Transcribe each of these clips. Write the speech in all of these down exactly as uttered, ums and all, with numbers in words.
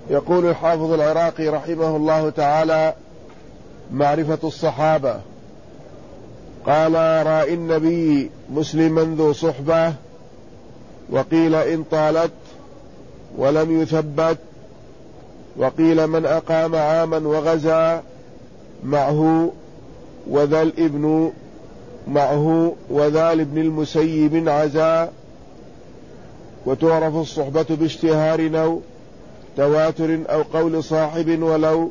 يقول الحافظ العراقي رحمه الله تعالى: معرفة الصحابة. قال: رأى النبي مسلما ذو صحبة، وقيل إن طالت ولم يثبت، وقيل من أقام عاما وغزا معه وذا الابن معه وذا الابن المسيب عزا. وتعرف الصحبة باشتهار أو تواتر أو قول صاحب ولو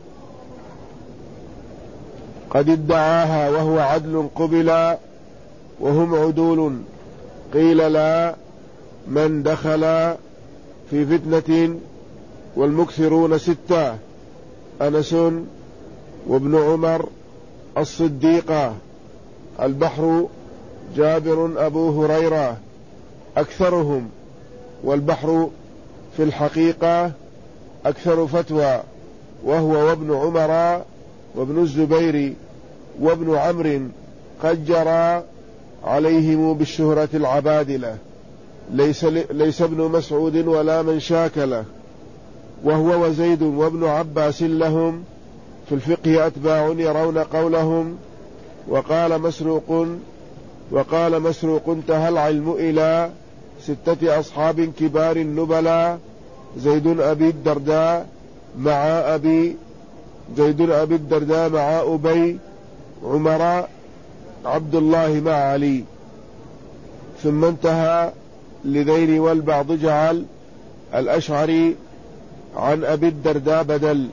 قد ادعاها وهو عدل قبلا، وهم عدول قيل لا من دخل في فتنة. والمكثرون ستة: أنس وابن عمر الصديقة، البحر جابر أبو هريرة أكثرهم، والبحر في الحقيقة أكثر فتوى، وهو وابن عمر وابن الزبير وابن عمرو قد جرى عليهم بالشهرة العبادلة، ليس, ليس ابن مسعود ولا من شاكله، وهو وزيد وابن عباس لهم في الفقه أتباع يرون قولهم. وقال مسروق وقال مسروق انتهى العلم إلى ستة أصحاب كبار النبلاء: زيد أبي الدرداء مع أبي زيد أبي الدرداء مع أبي عمر عبد الله مع علي. ثم انتهى لذين والبعض جعل الأشعري عن أبي الدرداء بدل،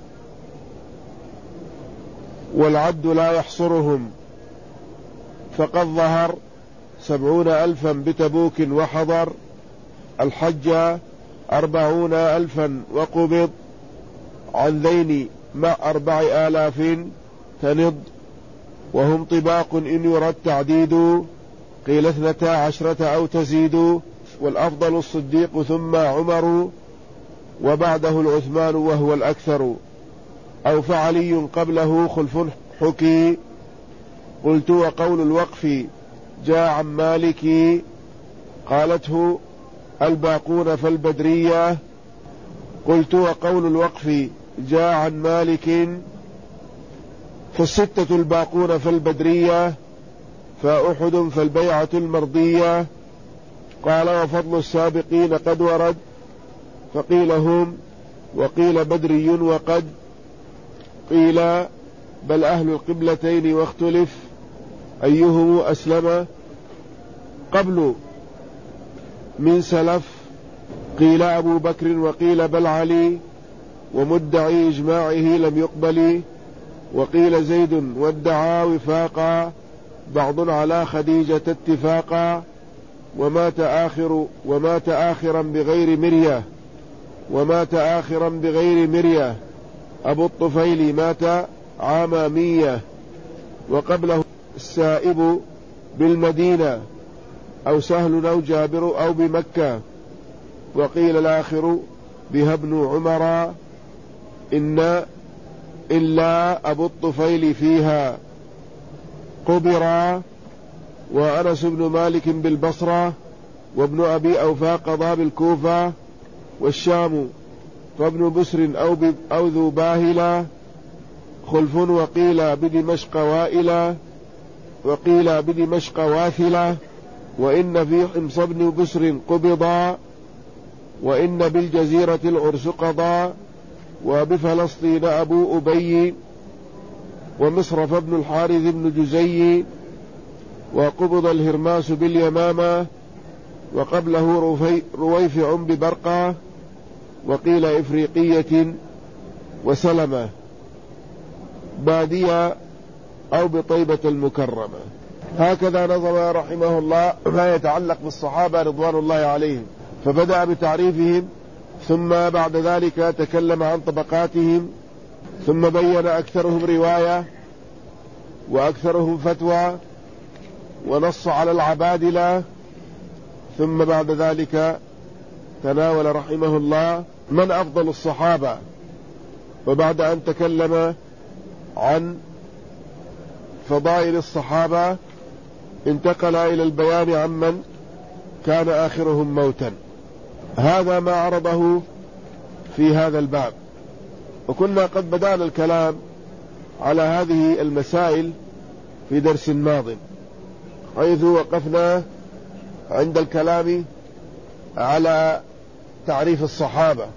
والعد لا يحصرهم، فقد ظهر سبعون ألفا بتبوك وحضر الحج أربعون ألفا وقبض عن ذين مع أربع آلاف تنض. وهم طباق إن يرد تعديد، قيل اثنتا عشرة أو تزيد، والأفضل الصديق ثم عمر وبعده العثمان وهو الأكثر، أو فعلي قبله خلف حكي. قلت: وقول الوقف جاء عن مالك، قالته الباقون فالبدرية. قلت: وقول الوقف جاء عن مالك، فالستة الباقون فالبدرية، فأحد فالبيعة المرضية. قال: وفضل السابقين قد ورد، فقيل هم، وقيل بدري، وقد قيل بل أهل القبلتين، واختلف أيهم أسلم قبل من سلف. قيل أبو بكر، وقيل بل علي، ومدعي إجماعه لم يقبل. وقيل زيد وادعى وفاقا، بعض على خديجة اتفاقا. ومات آخر ومات آخرا بغير مرية ومات آخرا بغير مرية أبو الطفيل مات عام مية، وقبله السائب بالمدينة، أو سهل أو جابر أو بمكة. وقيل الآخر بها ابن عمر، إن إلا أبو الطفيل فيها قبرا. وأنس بن مالك بالبصرة، وابن أبي أوفى قضى بالكوفة والشام، فابن بسر أو, أو ذو باهلة خلف. وقيل بدمشق وائلة وقيل بدمشق واثلة. وإن في حمص بن بسر قبضا، وإن بالجزيرة العرس قضى. وبفلسطين أبو أبي، ومصر فابن الحارث بن جزي. وقبض الهرماس باليمامة، وقبله رويفع ببرقة. وقيل إفريقية وسلمة بادية أو بطيبة المكرمة. هكذا نظم رحمه الله ما يتعلق بالصحابة رضوان الله عليهم، فبدأ بتعريفهم، ثم بعد ذلك تكلم عن طبقاتهم، ثم بين أكثرهم رواية وأكثرهم فتوى، ونص على العبادلة، ثم بعد ذلك تناول رحمه الله من أفضل الصحابة. وبعد أن تكلم عن فضائل الصحابة انتقل إلى البيان عمن كان آخرهم موتا. هذا ما عرضه في هذا الباب. وكنا قد بدأنا الكلام على هذه المسائل في درس ماض، حيث وقفنا عند الكلام على تعريف الصحابة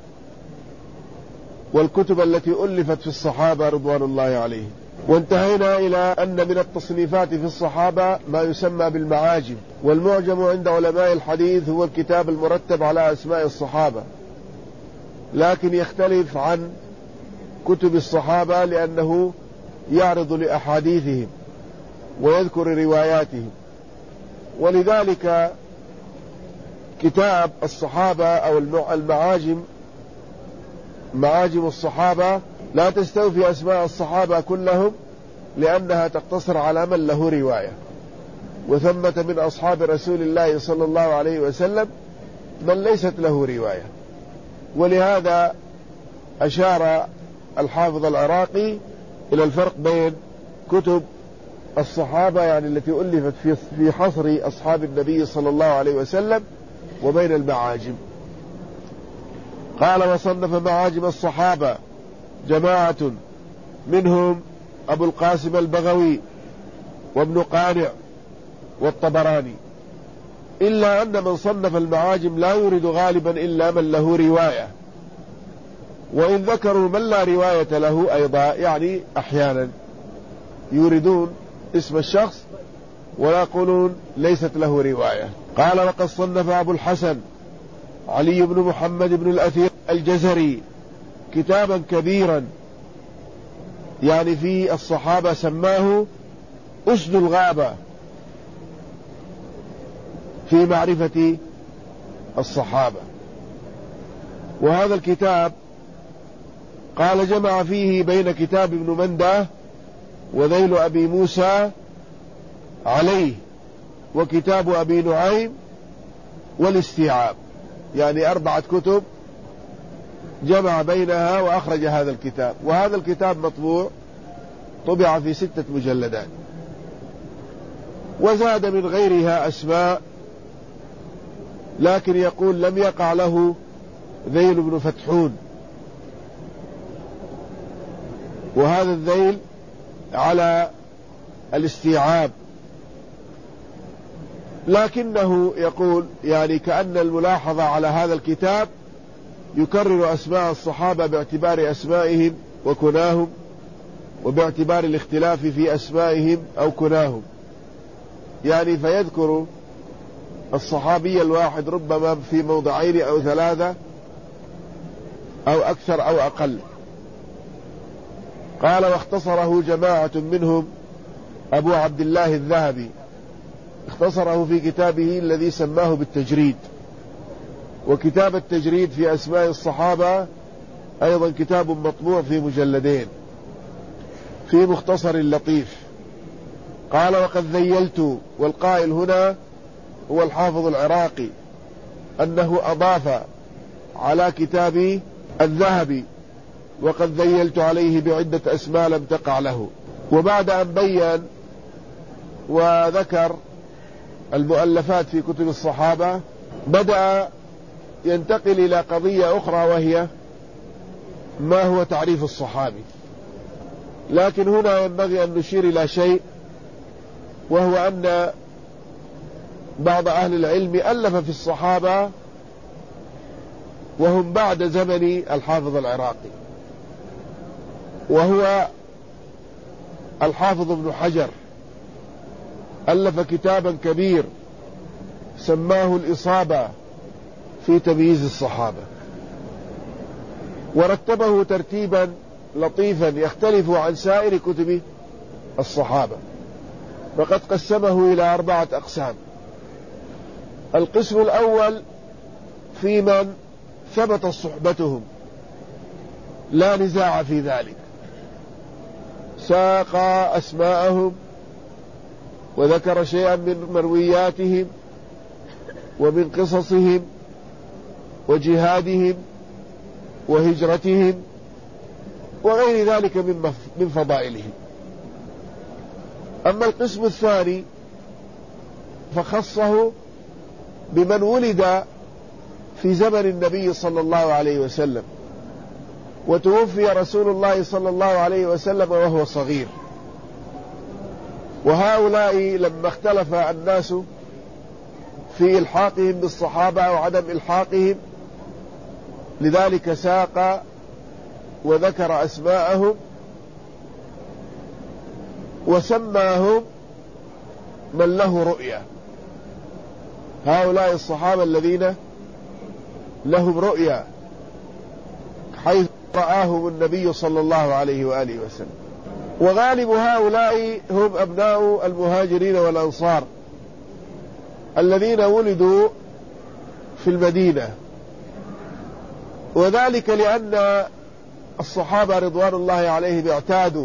والكتب التي ألفت في الصحابة رضوان الله عليهم، وانتهينا إلى أن من التصنيفات في الصحابة ما يسمى بالمعاجم، والمعجم عند علماء الحديث هو الكتاب المرتب على أسماء الصحابة، لكن يختلف عن كتب الصحابة لأنه يعرض لأحاديثهم ويذكر رواياتهم. ولذلك كتاب الصحابة أو المعاجم، معاجم الصحابة لا تستوفي أسماء الصحابة كلهم، لأنها تقتصر على من له رواية، وثمة من أصحاب رسول الله صلى الله عليه وسلم من ليست له رواية. ولهذا أشار الحافظ العراقي إلى الفرق بين كتب الصحابة يعني التي ألفت في حصر أصحاب النبي صلى الله عليه وسلم وبين المعاجم. قال: وصنف معاجم الصحابة جماعة منهم أبو القاسم البغوي وابن قانع والطبراني، إلا أن من صنف المعاجم لا يريد غالبا إلا من له رواية، وإن ذكروا من لا رواية له أيضا، يعني أحيانا يريدون اسم الشخص ولا يقولون ليست له رواية. قال: وقد صنف أبو الحسن علي بن محمد بن الأثير الجزري كتابا كبيرا يعني في الصحابة، سماه أسد الغابة في معرفة الصحابة. وهذا الكتاب قال جمع فيه بين كتاب ابن مندة وذيل أبي موسى عليه وكتاب أبي نعيم والاستيعاب، يعني أربعة كتب جمع بينها وأخرج هذا الكتاب. وهذا الكتاب مطبوع، طبع في ستة مجلدات، وزاد من غيرها أسماء، لكن يقول لم يقع له ذيل بن فتحون، وهذا الذيل على الاستيعاب، لكنه يقول يعني كأن الملاحظة على هذا الكتاب يكرر أسماء الصحابة باعتبار أسمائهم وكناهم، وباعتبار الاختلاف في أسمائهم أو كناهم، يعني فيذكر الصحابي الواحد ربما في موضعين أو ثلاثة أو أكثر أو أقل. قال: واختصره جماعة منهم أبو عبد الله الذهبي، اختصره في كتابه الذي سماه بالتجريد. وكتاب التجريد في أسماء الصحابة أيضا كتاب مطبوع في مجلدين في مختصر لطيف. قال: وقد ذيلت، والقائل هنا هو الحافظ العراقي، أنه أضاف على كتاب الذهبي: وقد ذيلت عليه بعدة أسماء لم تقع له. وبعد أن بين وذكر المؤلفات في كتب الصحابة، بدأ ينتقل إلى قضية أخرى، وهي ما هو تعريف الصحابي. لكن هنا ينبغي أن نشير إلى شيء، وهو أن بعض أهل العلم ألف في الصحابة وهم بعد زمن الحافظ العراقي، وهو الحافظ ابن حجر، ألف كتابا كبير سماه الإصابة في تمييز الصحابة، ورتبه ترتيبا لطيفا يختلف عن سائر كتب الصحابة، فقد قسمه إلى أربعة أقسام. القسم الأول في من ثبت صحبتهم لا نزاع في ذلك، ساق أسماءهم وذكر شيئا من مروياتهم ومن قصصهم وجهادهم وهجرتهم وغير ذلك من فضائلهم. أما القسم الثاني فخصه بمن ولد في زمن النبي صلى الله عليه وسلم وتوفي رسول الله صلى الله عليه وسلم وهو صغير. وهؤلاء لما اختلف الناس في إلحاقهم بالصحابة أو عدم إلحاقهم، لذلك ساق وذكر أسماءهم وسماهم من له رؤيا. هؤلاء الصحابة الذين لهم رؤيا حيث رآهم النبي صلى الله عليه وآله وسلم. وغالب هؤلاء هم أبناء المهاجرين والأنصار الذين ولدوا في المدينة، وذلك لأن الصحابة رضوان الله عليهم اعتادوا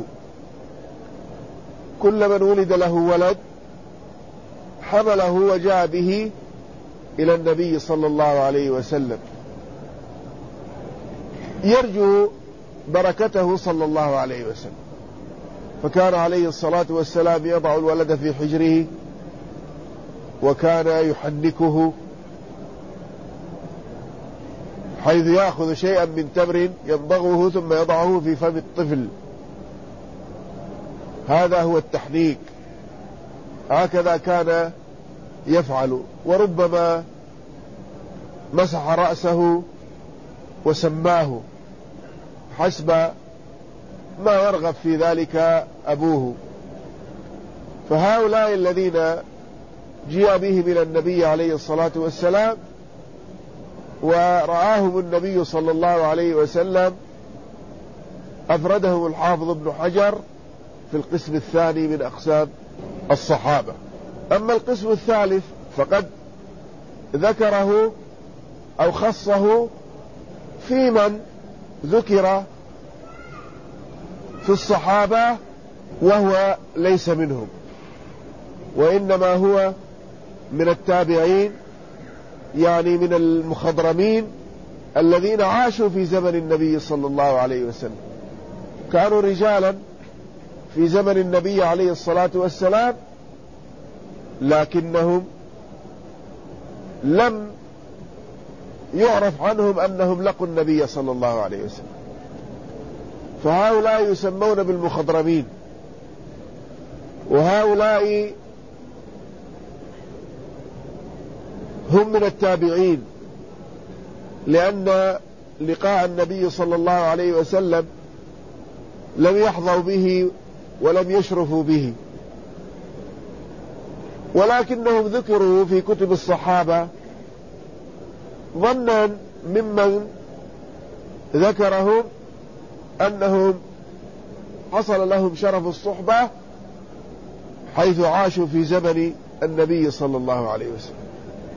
كل من ولد له ولد حمله وجاء به إلى النبي صلى الله عليه وسلم يرجو بركته صلى الله عليه وسلم. فكان عليه الصلاة والسلام يضع الولد في حجره، وكان يحنكه حيث يأخذ شيئا من تمر يمضغه ثم يضعه في فم الطفل، هذا هو التحنيك، هكذا كان يفعل. وربما مسح رأسه وسماه حسب ما يرغب في ذلك أبوه. فهؤلاء الذين جاء بهم إلى النبي عليه الصلاة والسلام ورآهم النبي صلى الله عليه وسلم أفردهم الحافظ ابن حجر في القسم الثاني من أقسام الصحابة. أما القسم الثالث فقد ذكره أو خصه في من ذكر في الصحابة وهو ليس منهم، وإنما هو من التابعين، يعني من المخضرمين الذين عاشوا في زمن النبي صلى الله عليه وسلم، كانوا رجالا في زمن النبي عليه الصلاة والسلام، لكنهم لم يعرف عنهم أنهم لقوا النبي صلى الله عليه وسلم، فهؤلاء يسمون بالمخضرمين. وهؤلاء هم من التابعين، لأن لقاء النبي صلى الله عليه وسلم لم يحظوا به ولم يشرفوا به، ولكنهم ذكروا في كتب الصحابة ظنا ممن ذكرهم أنهم حصل لهم شرف الصحبة حيث عاشوا في زمن النبي صلى الله عليه وسلم.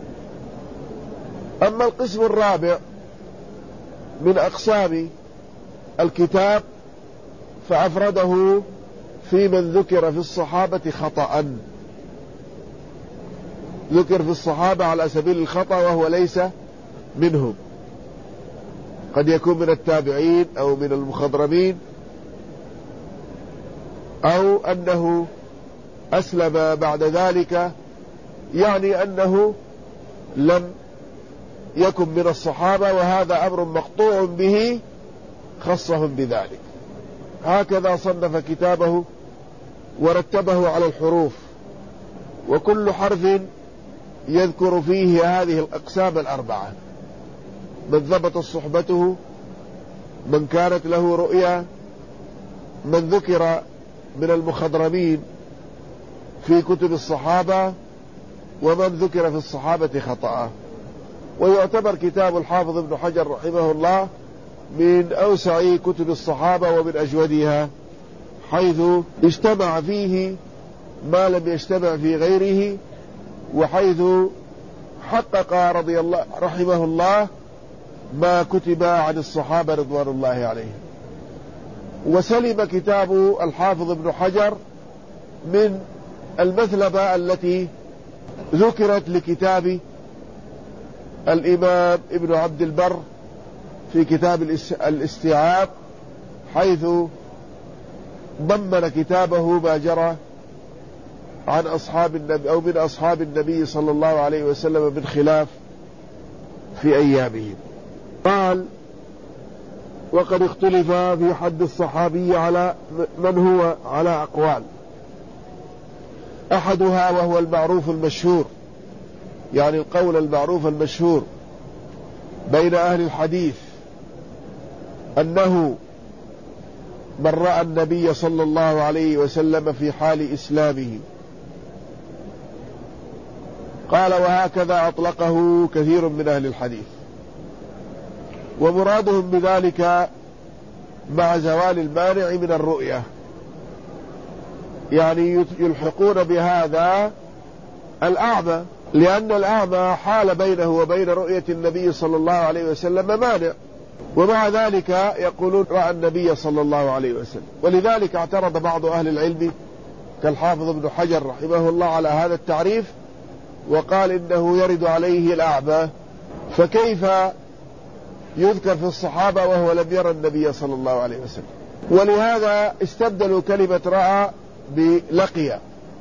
أما القسم الرابع من أقسام الكتاب فأفرده في من ذكر في الصحابة خطأ، ذكر في الصحابة على سبيل الخطأ وهو ليس منهم، قد يكون من التابعين أو من المخضرمين، أو أنه أسلم بعد ذلك، يعني أنه لم يكن من الصحابة، وهذا أمر مقطوع به خصهم بذلك. هكذا صنف كتابه ورتبه على الحروف، وكل حرف يذكر فيه هذه الأقسام الأربعة: من ضبط صحبته، من كانت له رؤيا، من ذكر من المخضرمين في كتب الصحابة، ومن ذكر في الصحابة خطأ. ويعتبر كتاب الحافظ ابن حجر رحمه الله من أوسع كتب الصحابة ومن أجودها، حيث اجتمع فيه ما لم يجتمع في غيره، وحيث حقق رضي الله رحمه الله ما كتب عن الصحابة رضوان الله عليهم. وسلم كتاب الحافظ ابن حجر من المثلبة التي ذكرت لكتاب الإمام ابن عبد البر في كتاب الاستيعاب، حيث ضمن كتابه ما جرى عن أصحاب النبي أو من أصحاب النبي صلى الله عليه وسلم من خلاف في أيامهم. قال: وقد اختلف في حد الصحابي على من هو على أقوال، أحدها وهو المعروف المشهور، يعني القول المعروف المشهور بين أهل الحديث أنه من رأى النبي صلى الله عليه وسلم في حال إسلامه. قال وهكذا أطلقه كثير من أهل الحديث، ومرادهم بذلك مع زوال المانع من الرؤية، يعني يلحقون بهذا الأعمى، لأن الأعمى حال بينه وبين رؤية النبي صلى الله عليه وسلم مانع، ومع ذلك يقولون رأى النبي صلى الله عليه وسلم. ولذلك اعترض بعض أهل العلم كالحافظ ابن حجر رحمه الله على هذا التعريف، وقال إنه يرد عليه الأعمى، فكيف يذكر في الصحابة وهو لم يرى النبي صلى الله عليه وسلم؟ ولهذا استبدلوا كلمة رأى بلقي،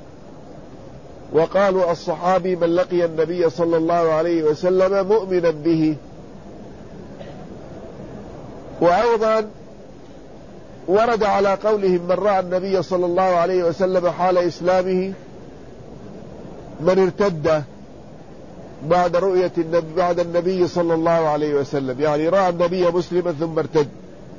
وقالوا الصحابي من لقي النبي صلى الله عليه وسلم مؤمنا به. وأيضا ورد على قولهم من رأى النبي صلى الله عليه وسلم حال إسلامه من ارتد بعد رؤية النبي بعد النبي صلى الله عليه وسلم، يعني رأى النبي مسلما ثم ارتد،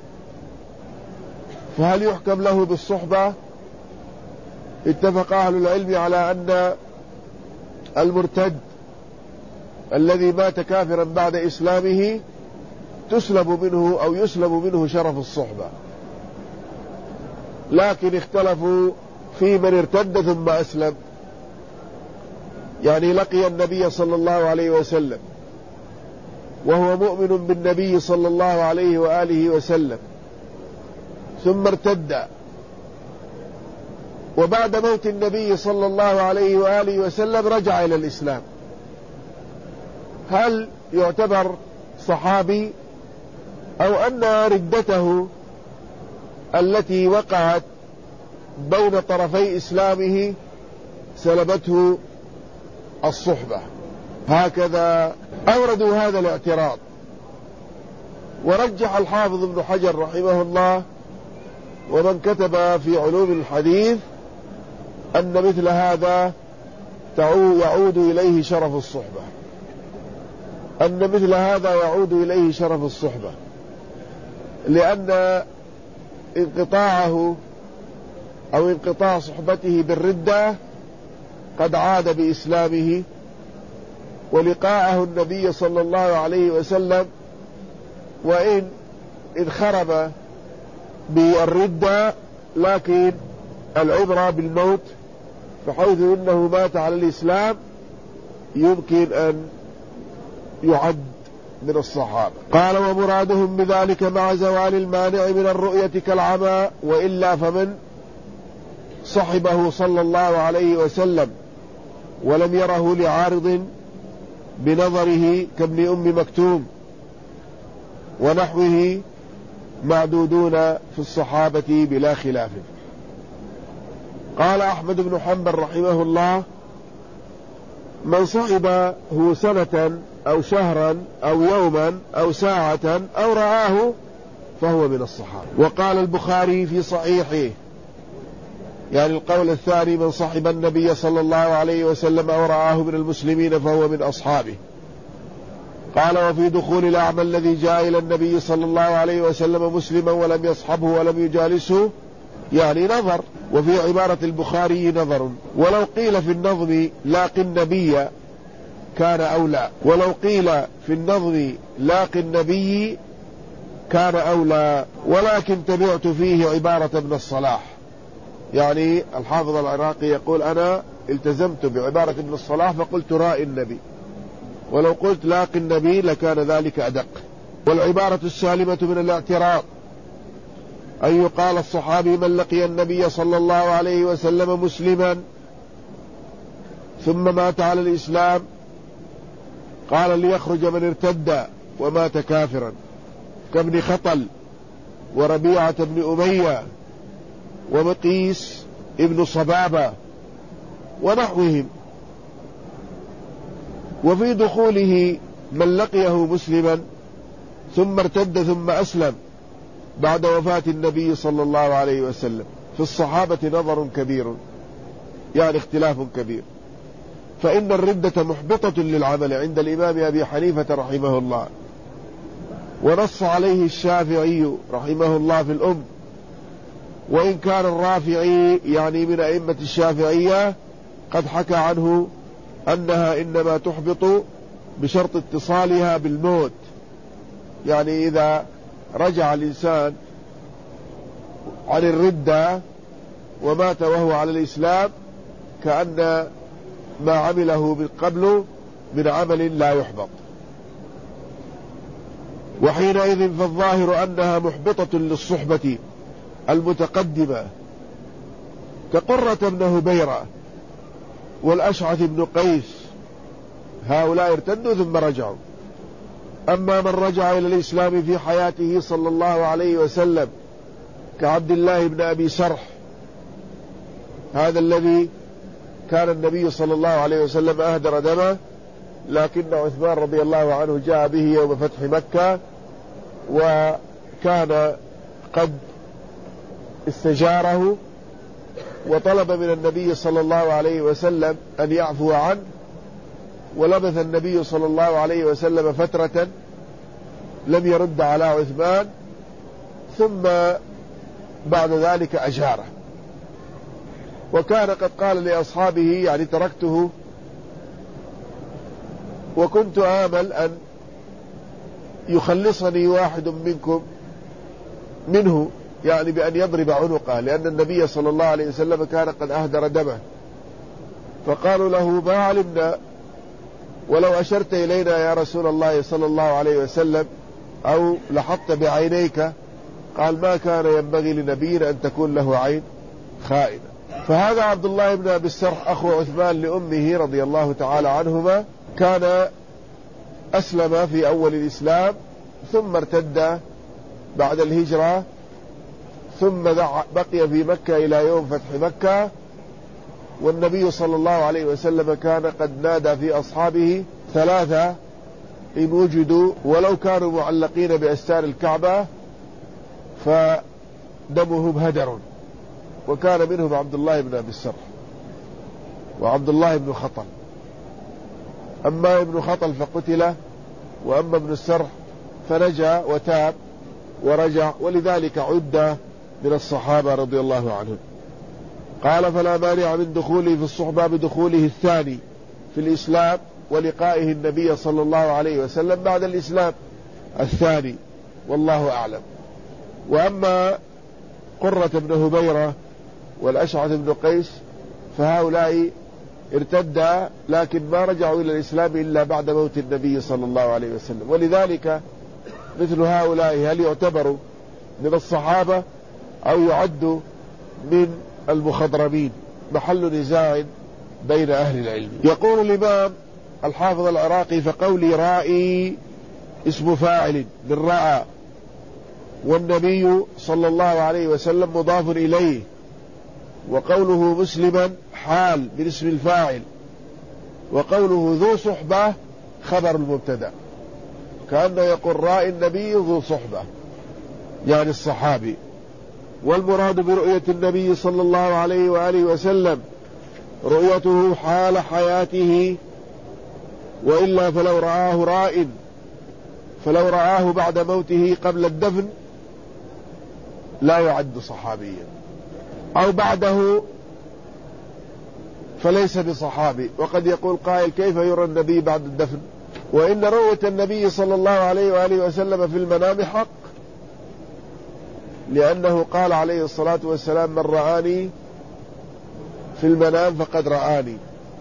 فهل يحكم له بالصحبة؟ اتفق أهل العلم على أن المرتد الذي مات كافرا بعد إسلامه تسلب منه أو يسلب منه شرف الصحبة، لكن اختلفوا في من ارتد ثم أسلم، يعني لقي النبي صلى الله عليه وسلم وهو مؤمن بالنبي صلى الله عليه وآله وسلم ثم ارتد، وبعد موت النبي صلى الله عليه وآله وسلم رجع إلى الإسلام، هل يعتبر صحابي أو أن ردته التي وقعت بين طرفي إسلامه سلبته الصحبة؟ هكذا أوردوا هذا الاعتراض. ورجح الحافظ ابن حجر رحمه الله ومن كتب في علوم الحديث أن مثل هذا يعود إليه شرف الصحبة، أن مثل هذا يعود إليه شرف الصحبة، لأن انقطاعه أو انقطاع صحبته بالردة قد عاد بإسلامه، ولقاءه النبي صلى الله عليه وسلم وإن انخرم بالردة لكن العبرة بالموت، بحيث إنه مات على الإسلام يمكن أن يعد من الصحابة. قال ومرادهم بذلك مع زوال المانع من الرؤية كالعمى، وإلا فمن صحبه صلى الله عليه وسلم ولم يره لعارض بنظره كابن أم مكتوم ونحوه معدودون في الصحابة بلا خلاف. قال أحمد بن حنبل رحمه الله من صحبه سنة أو شهرا أو يوما أو ساعة أو رآه فهو من الصحابة. وقال البخاري في صحيحه، يعني القول الثاني من صحب النبي صلى الله عليه وسلم أو رآه من المسلمين فهو من أصحابه. قال وفي دخول الأعمى الذي جاء إلى النبي صلى الله عليه وسلم مسلما ولم يصحبه ولم يجالسه يعني نظر، وفي عبارة البخاري نظر، ولو قيل في النظم لاقي النبي كان أولى، ولو قيل في النظم لاقي النبي كان أولى، ولكن تبعت فيه عبارة ابن الصلاح. يعني الحافظ العراقي يقول أنا التزمت بعبارة ابن الصلاح فقلت رأي النبي، ولو قلت لاقي النبي لكان ذلك أدق. والعبارة السالمة من الاعتراض أن يقال الصحابي من لقي النبي صلى الله عليه وسلم مسلما ثم مات على الإسلام، قال ليخرج من ارتد ومات كافرا كابن خطل وربيعة بن أمية ومقيس ابن صبابة ونحوهم. وفي دخوله من لقيه مسلما ثم ارتد ثم أسلم بعد وفاة النبي صلى الله عليه وسلم. في الصحابة نظر كبير، يعني اختلاف كبير. فإن الردة محبطة للعمل عند الإمام أبي حنيفة رحمه الله، ونص عليه الشافعي رحمه الله في الأم، وإن كان الرافعي يعني من أئمة الشافعية قد حكى عنه أنها إنما تحبط بشرط اتصالها بالموت، يعني إذا رجع الإنسان عن الردة ومات وهو على الإسلام كأن ما عمله من قبل من عمل لا يحبط. وحينئذ فالظاهر أنها محبطة للصحبة المتقدمة كقرة بن هبيرة والأشعث بن قيس، هؤلاء ارتدوا ثم رجعوا. أما من رجع إلى الإسلام في حياته صلى الله عليه وسلم كعبد الله بن أبي سرح، هذا الذي كان النبي صلى الله عليه وسلم أهدر دمه، لكن عثمان رضي الله عنه جاء به يوم فتح مكة، وكان قد استجاره وطلب من النبي صلى الله عليه وسلم أن يعفو عنه، ولبث النبي صلى الله عليه وسلم فترة لم يرد على عثمان، ثم بعد ذلك أجاره. وكان قد قال لأصحابه يعني تركته وكنت آمل أن يخلصني واحد منكم منه، يعني بأن يضرب عنقه، لأن النبي صلى الله عليه وسلم كان قد أهدر دمه. فقالوا له ما علمنا، ولو أشرت إلينا يا رسول الله صلى الله عليه وسلم أو لحظت بعينيك. قال ما كان ينبغي لنبي أن تكون له عين خائنة. فهذا عبد الله بن أبي السرح أخو عثمان لأمه رضي الله تعالى عنهما، كان أسلم في أول الإسلام ثم ارتد بعد الهجرة، ثم بقي في مكة إلى يوم فتح مكة. والنبي صلى الله عليه وسلم كان قد نادى في أصحابه ثلاثة إن وجدوا ولو كانوا معلقين بأستار الكعبة فدمهم هدر، وكان منهم عبد الله بن أبي السرح وعبد الله بن خطل. أما ابن خطل فقتل، وأما ابن السرح فنجا وتاب ورجع، ولذلك عد من الصحابة رضي الله عنهم. قال فلا مانع من دخوله في الصحبة بدخوله الثاني في الإسلام ولقائه النبي صلى الله عليه وسلم بعد الإسلام الثاني، والله أعلم. وأما قرة بن هبيرة والأشعث بن قيس فهؤلاء ارتدا، لكن ما رجعوا إلى الإسلام إلا بعد موت النبي صلى الله عليه وسلم. ولذلك مثل هؤلاء هل يعتبروا من الصحابة أو يعدوا من المخضرمين؟ محل نزاع بين أهل العلم. يقول الإمام الحافظ العراقي فقولي رائي اسم فاعل من رأى، والنبي صلى الله عليه وسلم مضاف إليه، وقوله مسلما حال من اسم الفاعل، وقوله ذو صحبة خبر المبتدأ، كأنه يقول رأي النبي ذو صحبة يعني الصحابي. والمراد برؤية النبي صلى الله عليه وآله وسلم رؤيته حال حياته، وإلا فلو رآه راء فلو رآه بعد موته قبل الدفن لا يعد صحابيا، أو بعده فليس بصحابي. وقد يقول قائل كيف يرى النبي بعد الدفن؟ وإن رؤية النبي صلى الله عليه وآله وسلم في المنام حق، لأنه قال عليه الصلاة والسلام من رآني في المنام فقد رآني،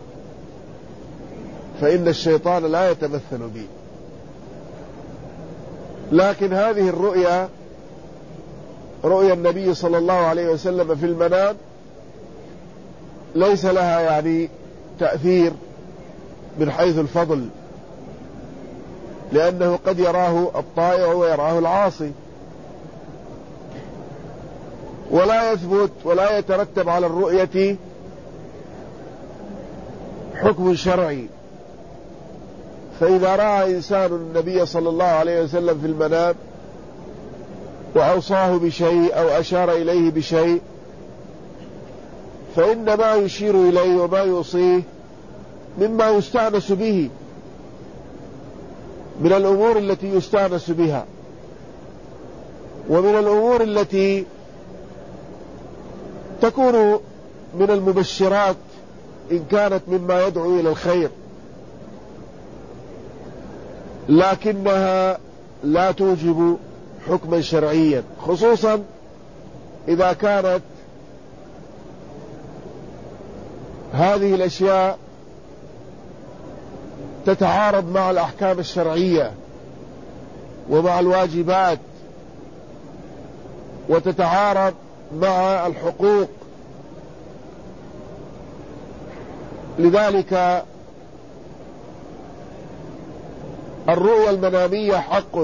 فإن الشيطان لا يتمثل بي. لكن هذه الرؤيا رؤيا النبي صلى الله عليه وسلم في المنام ليس لها يعني تأثير من حيث الفضل، لأنه قد يراه الطائع ويراه العاصي، ولا يثبت ولا يترتب على الرؤية حكم شرعي. فإذا رأى إنسان النبي صلى الله عليه وسلم في المنام وأوصاه بشيء أو أشار إليه بشيء، فإن ما يشير إليه وما يوصيه مما يستأنس به من الأمور التي يستأنس بها، ومن الأمور التي تكون من المبشرات إن كانت مما يدعو إلى الخير، لكنها لا توجب حكما شرعيا، خصوصا إذا كانت هذه الأشياء تتعارض مع الأحكام الشرعية ومع الواجبات، وتتعارض مع الحقوق. لذلك الرؤيا المنامية حق،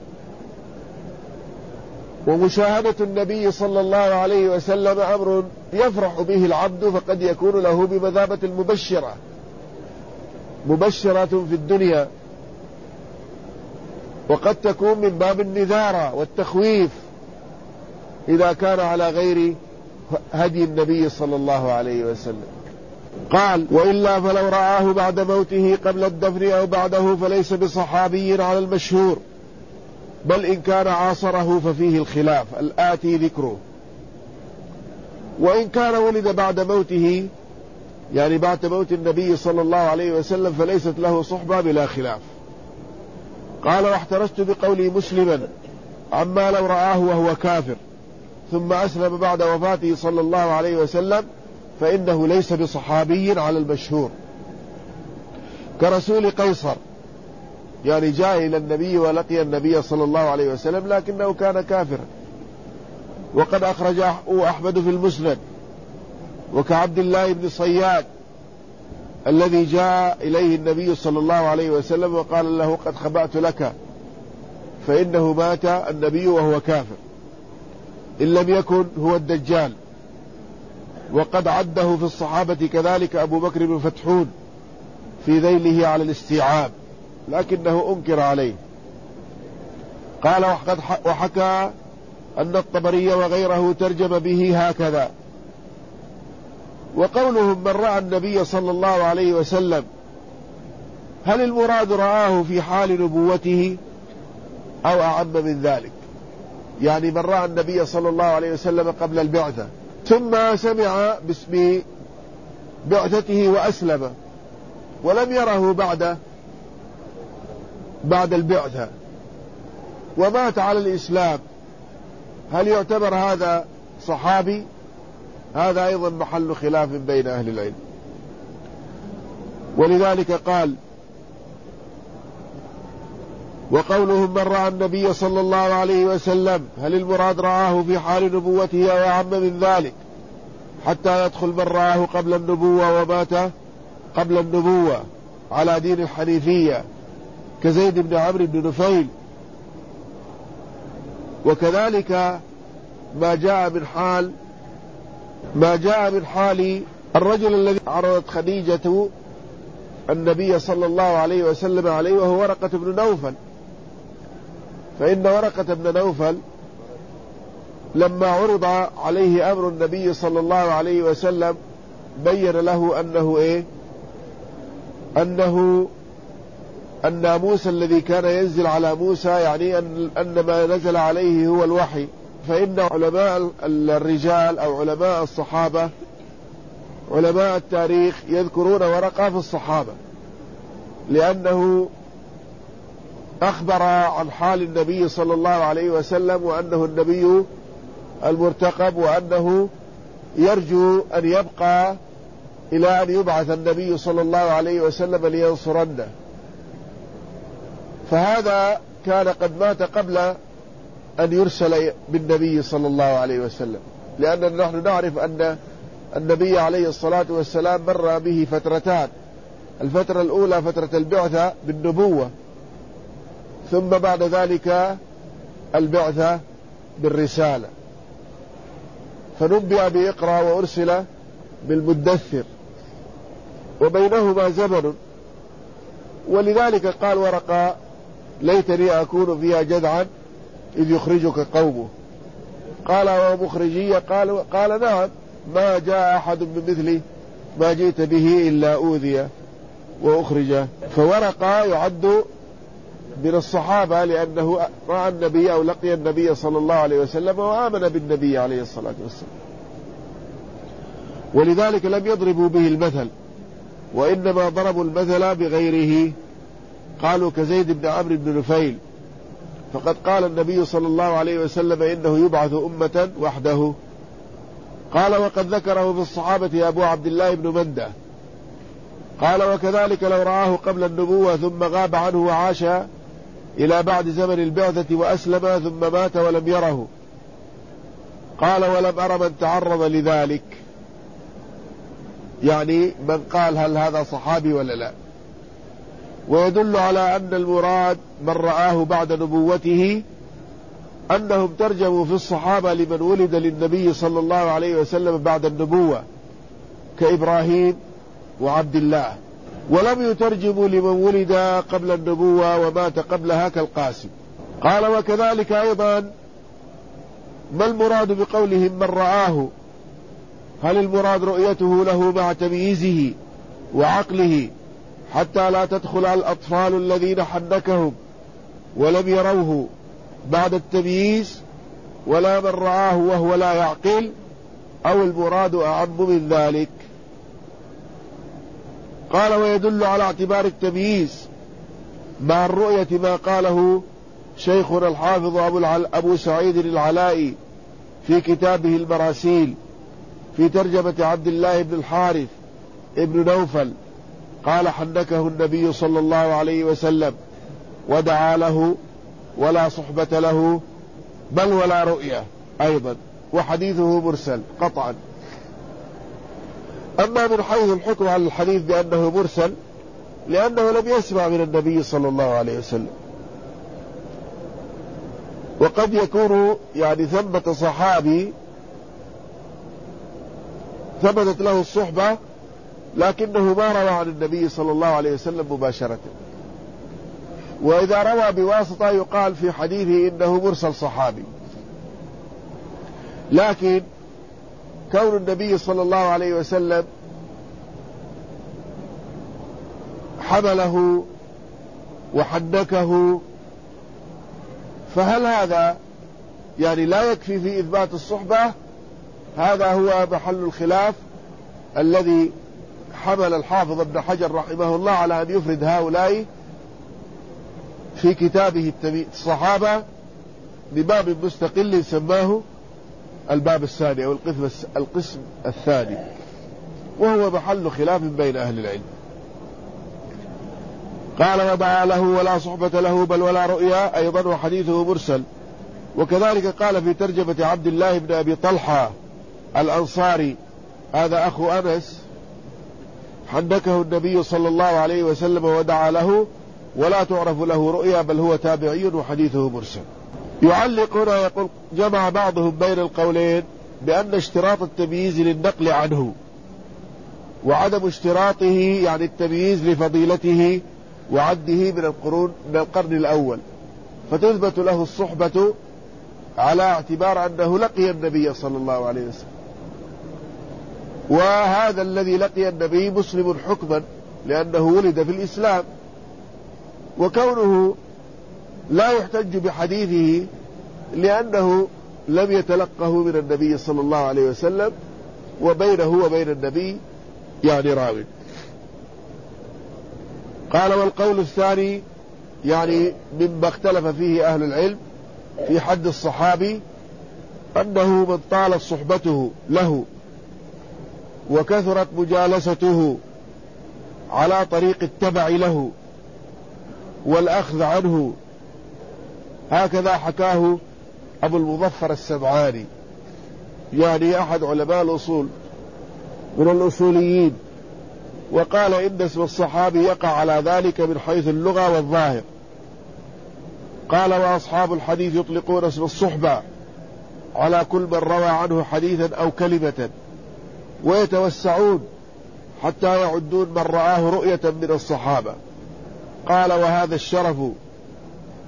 ومشاهدة النبي صلى الله عليه وسلم أمر يفرح به العبد، فقد يكون له بمثابة المبشرة، مبشرة في الدنيا، وقد تكون من باب النذارة والتخويف إذا كان على غير هدي النبي صلى الله عليه وسلم. قال: وإلا فلو رآه بعد موته قبل الدفن أو بعده فليس بصحابي على المشهور، بل إن كان عاصره ففيه الخلاف الآتي ذكره. وإن كان ولد بعد موته، يعني بعد موت النبي صلى الله عليه وسلم، فليست له صحبة بلا خلاف. قال: واحترزت بقولي مسلما عما لو رآه وهو كافر ثم أسلم بعد وفاته صلى الله عليه وسلم، فإنه ليس بصحابي على المشهور، كرسول قيصر، يعني جاء إلى النبي ولقي النبي صلى الله عليه وسلم لكنه كان كافرا، وقد أخرجه أحمد في المسند، وكعبد الله بن صياد الذي جاء إليه النبي صلى الله عليه وسلم وقال له: قد خبأت لك، فإنه مات النبي وهو كافر، إن لم يكن هو الدجال. وقد عده في الصحابة كذلك أبو بكر بن فتحون في ذيله على الاستيعاب، لكنه أنكر عليه. قال: وحكى أن الطبري وغيره ترجم به هكذا. وقولهم من رأى النبي صلى الله عليه وسلم، هل المراد رآه في حال نبوته أو أعم من ذلك؟ يعني من رأى النبي صلى الله عليه وسلم قبل البعثة ثم سمع باسم بعثته وأسلم، ولم يره بعد بعد البعثة ومات على الإسلام، هل يعتبر هذا صحابي؟ هذا أيضا محل خلاف بين أهل العلم. ولذلك قال: وقولهم من رأى النبي صلى الله عليه وسلم، هل المراد رآه في حال نبوته أو أعم من ذلك، حتى يدخل من رآه قبل النبوة ومات قبل النبوة على دين الحنيفية كزيد بن عمرو بن نفيل. وكذلك ما جاء من حال ما جاء من حال الرجل الذي عرضت خديجة النبي صلى الله عليه وسلم عليه وهو ورقة بن نوفل، فإن ورقة بن نوفل لما عرض عليه أمر النبي صلى الله عليه وسلم بين له أنه إيه أنه الناموس الذي كان ينزل على موسى، يعني أن, أن ما نزل عليه هو الوحي. فإن علماء الرجال أو علماء الصحابة علماء التاريخ يذكرون ورقة في الصحابة، لأنه أخبر عن حال النبي صلى الله عليه وسلم، وأنه النبي المرتقب، وأنه يرجو أن يبقى إلى أن يبعث النبي صلى الله عليه وسلم لينصرنه. فهذا كان قد مات قبل أن يرسل بالنبي صلى الله عليه وسلم، لأننا نحن نعرف أن النبي عليه الصلاة والسلام مر به فترتان: الفترة الأولى فترة البعثة بالنبوة، ثم بعد ذلك البعثة بالرسالة، فنبئ بإقرأ وأرسل بالمدثر، وبينهما زمن. ولذلك قال ورقة: ليتني أكون فيها جذعا إذ يخرجك قومه. قال ومخرجية؟ قال, قال نعم، ما جاء أحد بمثل ما جئت به إلا أوذي وأخرج. فورقة يعد من الصحابة لأنه رأى النبي أو لقي النبي صلى الله عليه وسلم وآمن بالنبي عليه الصلاة والسلام، ولذلك لم يضربوا به المثل، وإنما ضربوا المثل بغيره. قالوا كزيد بن عمرو بن نفيل، فقد قال النبي صلى الله عليه وسلم إنه يبعث أمة وحده. قال وقد ذكره في الصحابة أبو عبد الله بن مندة. قال وكذلك لو رآه قبل النبوة ثم غاب عنه وعاش إلى بعد زمن البعثة وأسلم ثم مات ولم يره. قال ولم أر من تعرض لذلك، يعني من قال هل هذا صحابي ولا لا. ويدل على أن المراد من رآه بعد نبوته، أنهم ترجموا في الصحابة لمن ولد للنبي صلى الله عليه وسلم بعد النبوة كإبراهيم وعبد الله، ولم يترجموا لمن ولد قبل النبوة ومات قبلها كالقاسم. قال وكذلك أيضا ما المراد بقولهم من رآه؟ هل المراد رؤيته له مع تمييزه وعقله حتى لا تدخل الأطفال الذين حنكهم ولم يروه بعد التمييز، ولا من رآه وهو لا يعقل، أو المراد أعم من ذلك؟ قال ويدل على اعتبار التمييز مع الرؤية ما قاله شيخنا الحافظ أبو, العل... أبو سعيد العلائي في كتابه المراسيل في ترجمة عبد الله بن الحارث ابن نوفل. قال حنكه النبي صلى الله عليه وسلم ودعا له ولا صحبة له بل ولا رؤية أيضا، وحديثه مرسل قطعا. أما من حيث الحكم على الحديث بأنه مرسل، لأنه لم يسمع من النبي صلى الله عليه وسلم، وقد يكون يعني ثمة صحابي ثبتت له الصحبة لكنه ما روى عن النبي صلى الله عليه وسلم مباشرة، وإذا روى بواسطة يقال في حديثه إنه مرسل صحابي. لكن كون النبي صلى الله عليه وسلم حمله وحنكه، فهل هذا يعني لا يكفي في إثبات الصحبة؟ هذا هو محل الخلاف الذي حمل الحافظ ابن حجر رحمه الله على أن يفرد هؤلاء في كتابه الصحابة بباب مستقل سماه الباب الثاني أو القسم الثاني، وهو محل خلاف بين أهل العلم. قال ودعا له ولا صحبة له بل ولا رؤيا أيضا، وحديثه مرسل. وكذلك قال في ترجمة عبد الله بن أبي طلحة الأنصاري، هذا أخو أنس، حنكه النبي صلى الله عليه وسلم ودعا له ولا تعرف له رؤيا بل هو تابعي وحديثه مرسل. يعلق هنا يقول جمع بعضهم بين القولين بأن اشتراط التمييز للنقل عنه، وعدم اشتراطه يعني التمييز لفضيلته وعده من القرون من القرن الأول، فتثبت له الصحبة على اعتبار أنه لقي النبي صلى الله عليه وسلم، وهذا الذي لقي النبي مسلم حكما لأنه ولد في الإسلام، وكونه لا يحتج بحديثه لأنه لم يتلقه من النبي صلى الله عليه وسلم، وبينه وبين النبي يعني راوي. قال والقول الثاني يعني مما اختلف فيه أهل العلم في حد الصحابي أنه من طالت صحبته له وكثرت مجالسته على طريق التبع له والأخذ عنه، هكذا حكاه أبو المظفر السمعاني، يعني أحد علماء الأصول من الأصوليين، وقال إن اسم الصحابي يقع على ذلك من حيث اللغة والظاهر. قال وأصحاب الحديث يطلقون اسم الصحبة على كل من روى عنه حديثا أو كلمة، ويتوسعون حتى يعدون من رآه رؤية من الصحابة. قال وهذا الشرف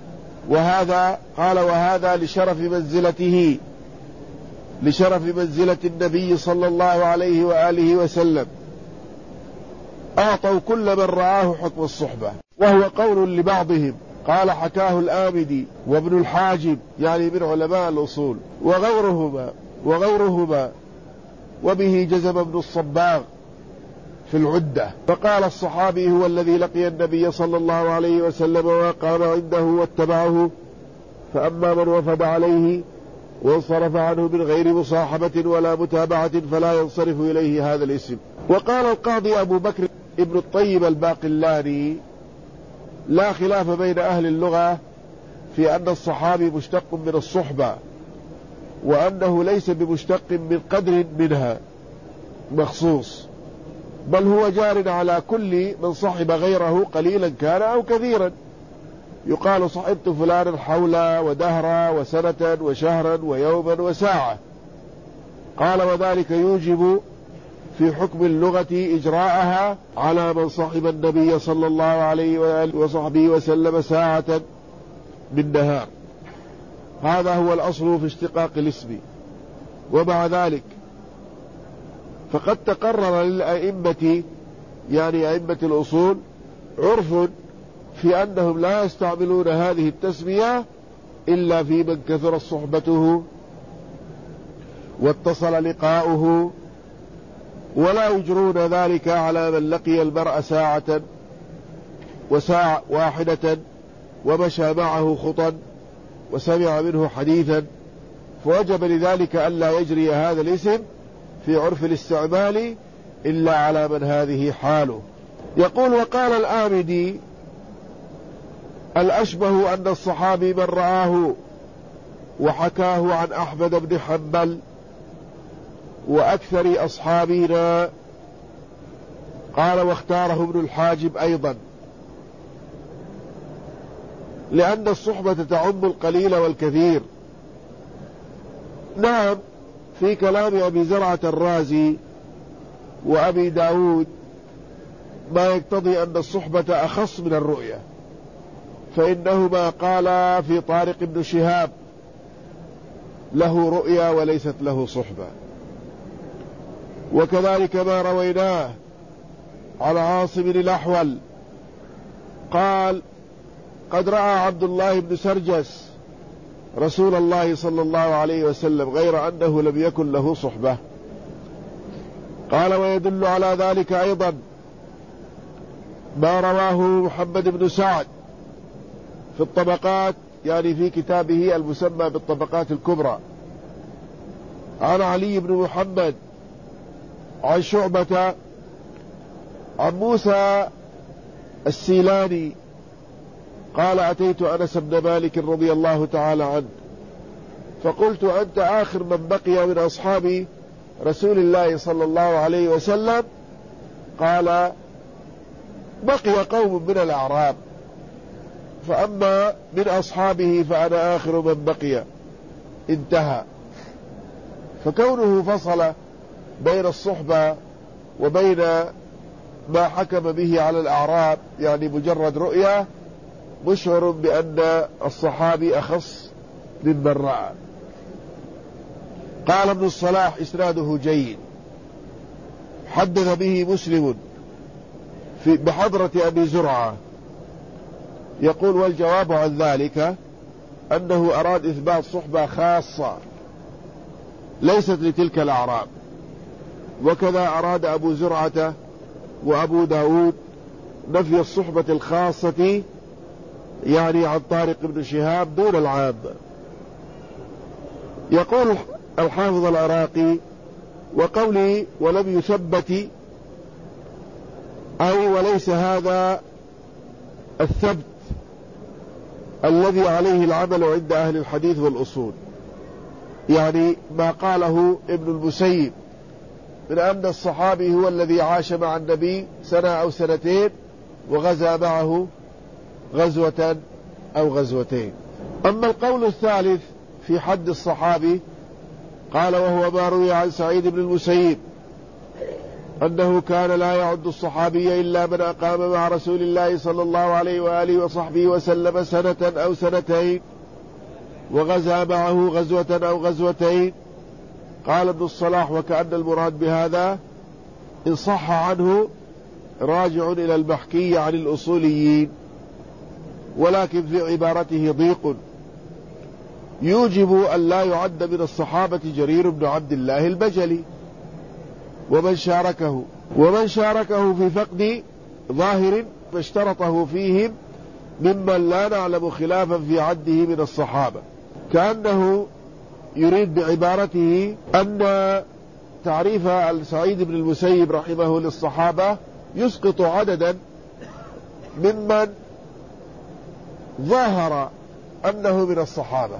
وهذا قال وهذا لشرف منزلته لشرف منزلة النبي صلى الله عليه وآله وسلم أعطوا كل من رآه حكم الصحبة. وهو قول لبعضهم قال حكاه الآمدي وابن الحاجب يعني من علماء الأصول وغيرهما وغيرهما وبه جزم ابن الصباغ في العدة. فقال الصحابي هو الذي لقي النبي صلى الله عليه وسلم وقام عنده واتبعه، فأما من وفد عليه وانصرف عنه من غير مصاحبة ولا متابعة فلا ينصرف إليه هذا الاسم. وقال القاضي أبو بكر ابن الطيب الباقلاني لا خلاف بين أهل اللغة في أن الصحابي مشتق من الصحبة، وأنه ليس بمشتق من قدر منها مخصوص، بل هو جار على كل من صحب غيره قليلا كان أو كثيرا. يقال صحبت فلانا حولا ودهرا وسنة وشهرا ويوما وساعة. قال وذلك يوجب في حكم اللغة إجراءها على من صحب النبي صلى الله عليه وآله وصحبه وسلم ساعة من نهار. هذا هو الأصل في اشتقاق الاسم. ومع ذلك فقد تقرر للأئمة يعني أئمة الأصول عرف في أنهم لا يستعملون هذه التسمية إلا في من كثرت صحبته واتصل لقاؤه، ولا يجرون ذلك على من لقي المرء ساعة وساعة واحدة ومشى معه خطا وسمع منه حديثا، فوجب لذلك ألا يجري هذا الاسم في عرف الاستعمال إلا على من هذه حاله. يقول وقال الآمدي الأشبه أن الصحابي من رآه وحكاه عن أحمد بن حنبل وأكثر أصحابنا. قال واختاره ابن الحاجب أيضا لأن الصحبة تعم القليل والكثير. نعم في كلام أبي زرعة الرازي وأبي داود ما يقتضي أن الصحبة أخص من الرؤية، فإنهما قالا في طارق بن شهاب له رؤيا وليست له صحبة. وكذلك ما رويناه على عاصم الأحول قال قد رأى عبد الله بن سرجس رسول الله صلى الله عليه وسلم غير أنه لم يكن له صحبة. قال ويدل على ذلك أيضا ما رواه محمد بن سعد في الطبقات يعني في كتابه المسمى بالطبقات الكبرى عن علي بن محمد عن شعبة عن موسى السيلاني قال أتيت أنس بن مالك رضي الله تعالى عنه فقلت أنت آخر من بقي من أصحاب رسول الله صلى الله عليه وسلم؟ قال بقي قوم من الأعراب، فأما من أصحابه فأنا آخر من بقي. انتهى. فكونه فصل بين الصحبة وبين ما حكم به على الأعراب يعني مجرد رؤية مشعر بأن الصحابي أخص ممن رأى. قال ابن الصلاح إسناده جيد حدث به مسلم في بحضرة أبي زرعة. يقول والجواب عن ذلك أنه أراد إثبات صحبة خاصة ليست لتلك الأعراب، وكذا أراد أبو زرعة وأبو داود نفي الصحبة الخاصة يعني عن طارق بن شهاب دون العام. يقول الحافظ العراقي وقولي ولم يثبت أي وليس هذا الثبت الذي عليه العمل عند أهل الحديث والأصول، يعني ما قاله ابن المسيب من أن الصحابي هو الذي عاش مع النبي سنة أو سنتين وغزا معه غزوة أو غزوتين. أما القول الثالث في حد الصحابي قال وهو ما روي عن سعيد بن المسيب أنه كان لا يعد الصحابي إلا من أقام مع رسول الله صلى الله عليه وآله وصحبه وسلم سنة أو سنتين وغزا معه غزوة أو غزوتين. قال ابن الصلاح: وكأن المراد بهذا إن صح عنه راجع إلى المحكي عن الأصوليين، ولكن في عبارته ضيق يوجب أن لا يعد من الصحابة جرير بن عبد الله البجلي ومن شاركه ومن شاركه في فقد ظاهر فاشترطه فيهم ممن لا نعلم خلافا في عده من الصحابة، كأنه يريد بعبارته أن تعريف سعيد بن المسيب رحمه للصحابة يسقط عددا ممن ظاهر أنه من الصحابة،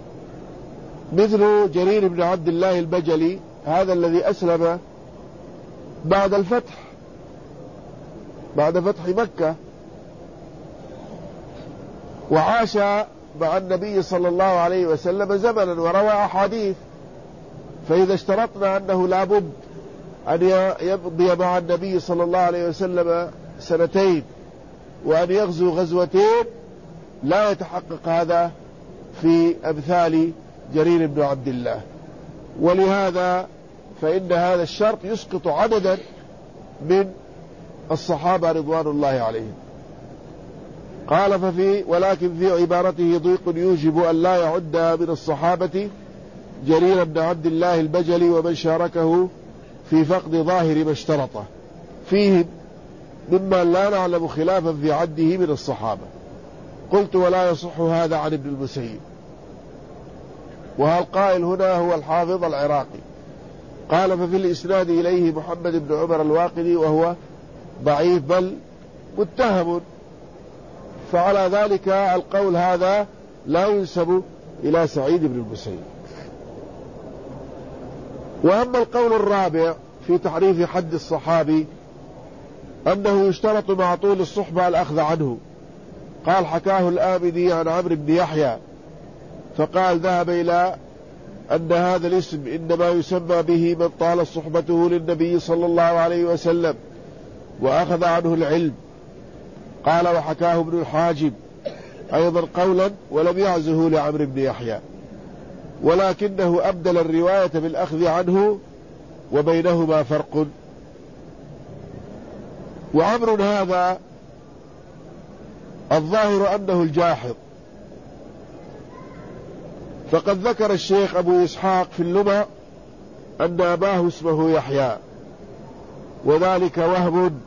مثل جرير بن عبد الله البجلي، هذا الذي أسلم بعد الفتح بعد فتح مكة وعاش مع النبي صلى الله عليه وسلم زمنا وروى أحاديث. فإذا اشترطنا أنه لابد أن يمضي مع النبي صلى الله عليه وسلم سنتين وأن يغزو غزوتين لا يتحقق هذا في أمثال جرير بن عبد الله، ولهذا فإن هذا الشرط يسقط عددا من الصحابة رضوان الله عليهم. قال: ففي ولكن في عبارته ضيق يوجب أن لا يعد من الصحابة جرير بن عبد الله البجلي ومن شاركه في فقد ظاهر ما اشترطه فيهم مما لا نعلم خلافا في عده من الصحابة. قلت: ولا يصح هذا عن ابن المسيب. وهالقائل هنا هو الحافظ العراقي. قال: ففي الإسناد إليه محمد بن عمر الواقدي وهو ضعيف بل متهم، فعلى ذلك القول هذا لا ينسب إلى سعيد بن المسيب. وأما القول الرابع في تعريف حد الصحابي أنه يشترط مع طول الصحبة الأخذ عنه. قال: حكاه الآمدي عن عمرو بن يحيى فقال: ذهب إلى أن هذا الاسم إنما يسمى به من طال صحبته للنبي صلى الله عليه وسلم وأخذ عنه العلم. قال: وحكاه ابن الحاجب أيضا قولا ولم يعزه لعمرو بن يحيى، ولكنه أبدل الرواية بالأخذ عنه وبينهما فرق. وعمر هذا الظاهر أنه الجاحظ، فقد ذكر الشيخ أبو إسحاق في اللمع أن أباه اسمه يحيى وذلك وهم،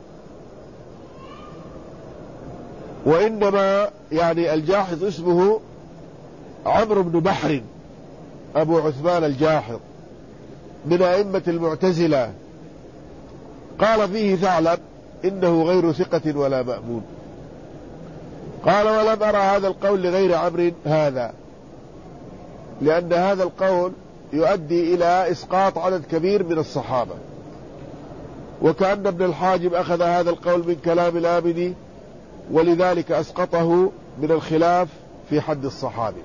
وإنما يعني الجاحظ اسمه عمرو بن بحر أبو عثمان الجاحظ من أئمة المعتزلة. قال فيه ثعلب: إنه غير ثقة ولا مأمون. قال: ولم أرى هذا القول لغير عمرو هذا، لأن هذا القول يؤدي إلى إسقاط عدد كبير من الصحابة، وكأن ابن الحاجب أخذ هذا القول من كلام الآمدي ولذلك أسقطه من الخلاف في حد الصحابي.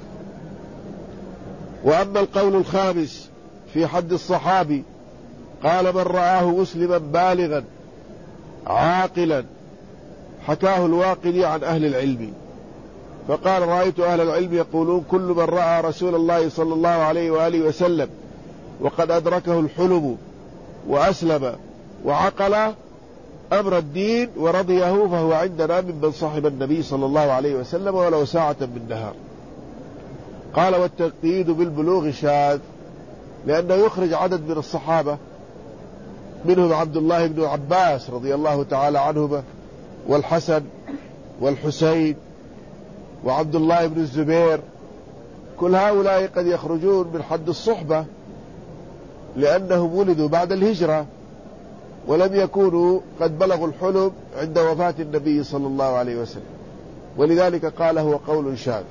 وأما القول الخامس في حد الصحابي قال: من رآه مسلما بالغا عاقلا، حكاه الواقدي عن أهل العلم فقال: رأيت أهل العلم يقولون: كل من رأى رسول الله صلى الله عليه وآله وسلم وقد أدركه الحلم وأسلم وعقل أمر الدين ورضيه فهو عندنا ممن صاحب النبي صلى الله عليه وسلم ولو ساعة من نهار. قال: والتقييد بالبلوغ شاذ، لأنه يخرج عدد من الصحابة منهم عبد الله بن عباس رضي الله تعالى عنهما والحسن والحسين وعبد الله بن الزبير، كل هؤلاء قد يخرجون من حد الصحبة لأنهم ولدوا بعد الهجرة ولم يكونوا قد بلغوا الحلم عند وفاة النبي صلى الله عليه وسلم، ولذلك قال هو قول شاذ.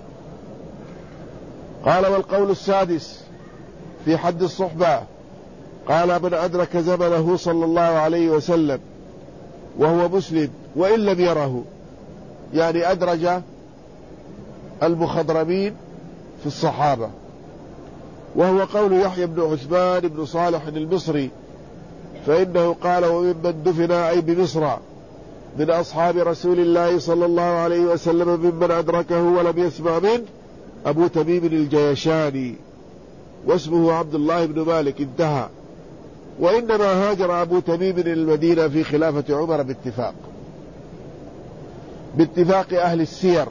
قال: والقول السادس في حد الصحبة قال: من أدرك زمنه صلى الله عليه وسلم وهو مسلم وإن لم يره، يعني أدرج المخضرمين في الصحابة، وهو قول يحيى بن عثمان بن صالح المصري فإنه قال: وممن دفن أي بمصر من أصحاب رسول الله صلى الله عليه وسلم ممن أدركه ولم يسمع منه أبو تميم الجيشاني واسمه عبد الله بن مالك. انتهى. وإنما هاجر أبو تميم إلى المدينة في خلافة عمر باتفاق باتفاق أهل السير.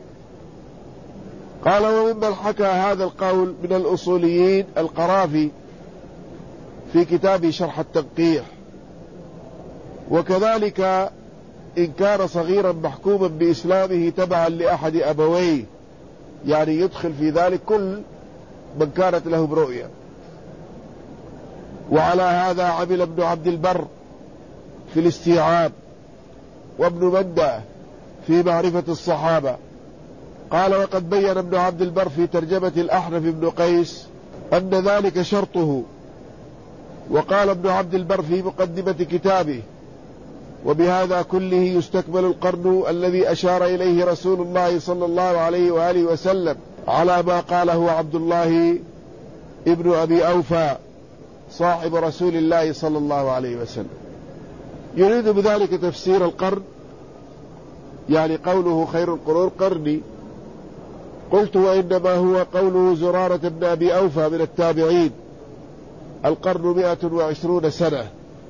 قال: وممن حكى هذا القول من الأصوليين القرافي في كتابه شرح التنقيح. وكذلك إن كان صغيرا محكوما بإسلامه تبعا لأحد أبويه، يعني يدخل في ذلك كل من كانت له برؤية. وعلى هذا عمل ابن عبد البر في الاستيعاب، وابن مندة في معرفة الصحابة. قال: وقد بين ابن عبد البر في ترجمة الأحنف بن قيس أن ذلك شرطه. وقال ابن عبد البر في مقدمة كتابه: وبهذا كله يستكمل القرن الذي أشار إليه رسول الله صلى الله عليه وآله وسلم على ما قاله عبد الله ابن أبي أوفى صاحب رسول الله صلى الله عليه وسلم. يريد بذلك تفسير القرن، يعني قوله خير القرون قرني. قلت: وإنما هو قوله زرارة بن أبي أوفى من التابعين: القرن مئة وعشرون سنة.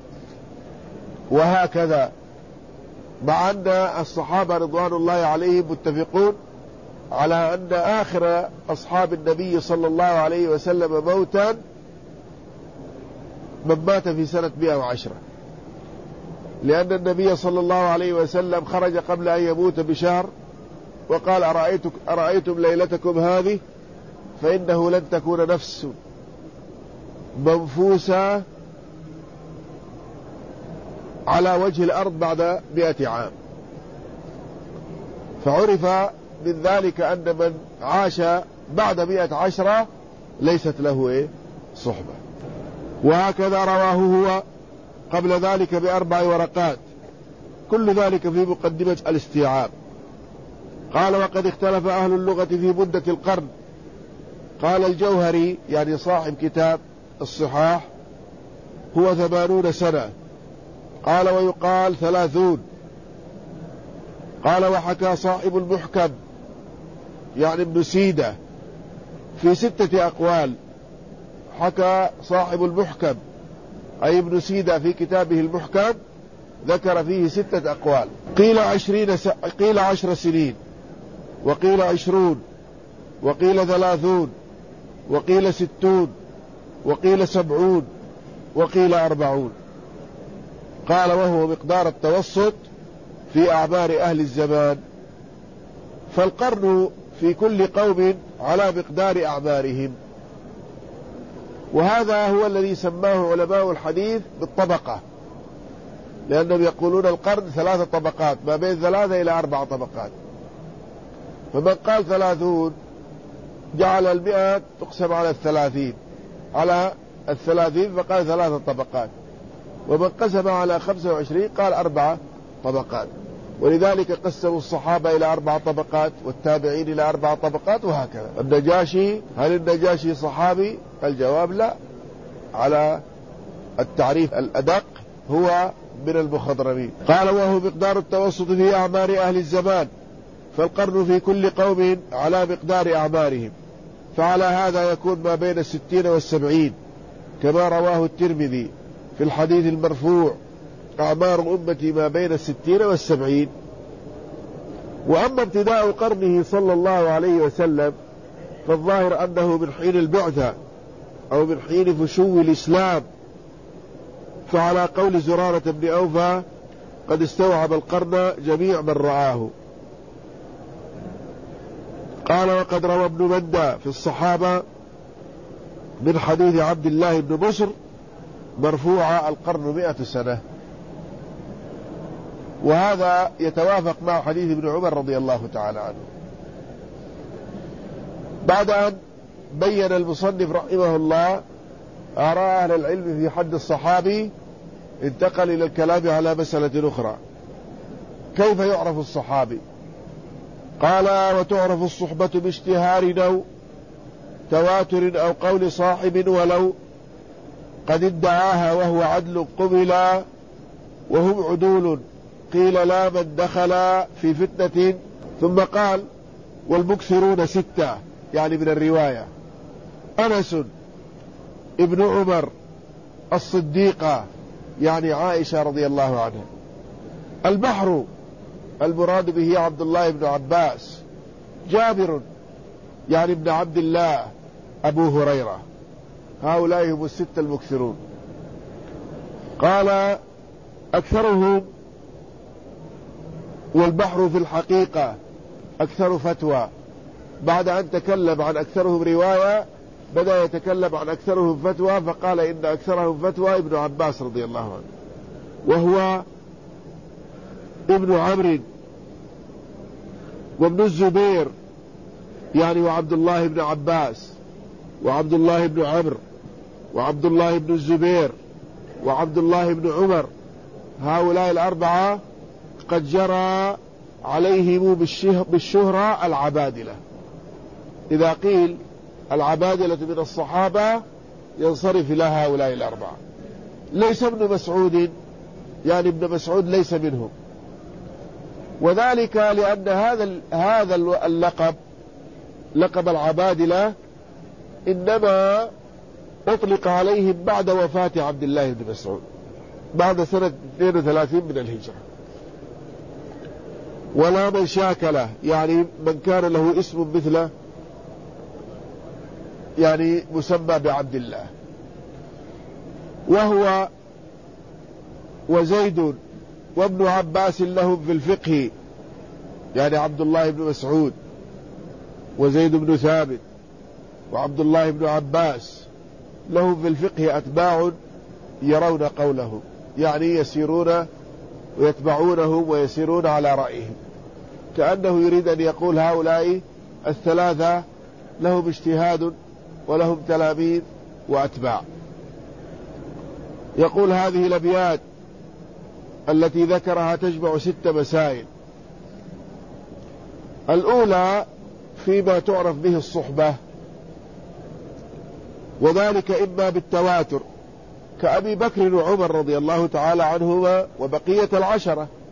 وهكذا، مع أن الصحابة رضوان الله عليهم متفقون على أن آخر أصحاب النبي صلى الله عليه وسلم موتا من مات في سنة مئة وعشرة، لأن النبي صلى الله عليه وسلم خرج قبل أن يموت بشهر وقال: أرأيتم, أرأيتم ليلتكم هذه فإنه لن تكون نفس منفوسة على وجه الأرض بعد مئة عام. فعرف من ذلك أن من عاش بعد مئة عشرة ليست له إيه؟ صحبة. وهكذا رواه هو قبل ذلك بأربع ورقات، كل ذلك في مقدمة الاستيعاب. قال: وقد اختلف أهل اللغة في مدة القرن. قال الجوهري، يعني صاحب كتاب الصحاح، هو ثمانون سنة. قال: ويقال ثلاثون. قال: وحكى صاحب المحكم، يعني ابن سيدة، في ستة أقوال. حكى صاحب المحكم أي ابن سيدة في كتابه المحكم ذكر فيه ستة أقوال. قيل عشرين س... قيل عشر سنين، وقيل عشرون، وقيل ثلاثون، وقيل ستون، وقيل سبعون، وقيل أربعون. قال: وهو مقدار التوسط في أعمار أهل الزمان، فالقرن في كل قوم على مقدار أعمارهم. وهذا هو الذي سماه علماء الحديث بالطبقة، لأنهم يقولون القرن ثلاثة طبقات، ما بين ثلاثة إلى أربع طبقات. فمن قال ثلاثون جعل المئة تقسم على الثلاثين على الثلاثين فقال ثلاثة طبقات، ومن قسم على خمسة وعشرين قال أربعة طبقات. ولذلك قسموا الصحابة إلى أربع طبقات، والتابعين إلى أربع طبقات، وهكذا. النجاشي، هل النجاشي صحابي؟ الجواب لا، على التعريف الأدق هو من المخضرمين. قال: وهو مقدار التوسط في أعمار أهل الزمان، فالقرن في كل قوم على مقدار أعمارهم، فعلى هذا يكون ما بين الستين والسبعين، كما رواه الترمذي في الحديث المرفوع: أعمار أمتي ما بين الستين والسبعين. وأما ابتداء قرنه صلى الله عليه وسلم فالظاهر أنه من حين البعثة أو من حين فشو الإسلام، فعلى قول زرارة بن أوفى قد استوعب القرن جميع من رآه. قال: وقد روى ابن مندة في الصحابة من حديث عبد الله بن بصر مرفوعة: القرن مئة سنة. وهذا يتوافق مع حديث ابن عمر رضي الله تعالى عنه. بعد أن بين المصنف رحمه الله آراء أهل العلم في حد الصحابي، انتقل إلى الكلام على مسألة أخرى: كيف يعرف الصحابي؟ قال: وتعرف الصحبة باشتهار أو تواتر أو قول صاحب ولو قد ادعاها وهو عدل قبل وهم عدول قيل لا من دخل في فتنة. ثم قال والمكثرون ستة يعني من الرواية: أنس ابن عمر، الصديقة يعني عائشة رضي الله عنها. البحر المراد به عبد الله بن عباس. جابر يعني ابن عبد الله أبو هريرة. هؤلاء هم الستة المكثرون. قال أكثرهم، والبحر في الحقيقة أكثر فتوى. بعد أن تكلم عن أكثرهم رواية بدأ يتكلم عن أكثرهم فتوى، فقال إن أكثرهم فتوى ابن عباس رضي الله عنه، وهو ابن عمرو وابن الزبير يعني وعبد الله بن عباس وعبد الله بن عمرو وعبد الله بن الزبير وعبد الله بن عمر. هؤلاء الأربعة قد جرى عليهم بالشهرة العبادلة. إذا قيل العبادلة من الصحابة ينصرف إلى هؤلاء الأربعة. ليس ابن مسعود يعني ابن مسعود ليس منهم، وذلك لأن هذا هذا اللقب لقب العبادلة إنما أطلق عليهم بعد وفاة عبد الله بن مسعود بعد سنة اثنين وثلاثين من الهجرة. ولا من شاكله يعني من كان له اسم مثله يعني مسمى بعبد الله. وهو وزيد وابن عباس لهم في الفقه يعني عبد الله بن مسعود وزيد بن ثابت وعبد الله بن عباس لهم في الفقه أتباع يرون قولهم، يعني يسيرون ويتبعونهم ويسيرون على رأيهم، كأنه يريد أن يقول هؤلاء الثلاثة لهم اجتهاد ولهم تلاميذ وأتباع. يقول هذه الأبيات التي ذكرها تجمع ست مسائل. الأولى فيما تعرف به الصحبة، وذلك إما بالتواتر كأبي بكر وعمر رضي الله تعالى عنهما وبقية العشرة،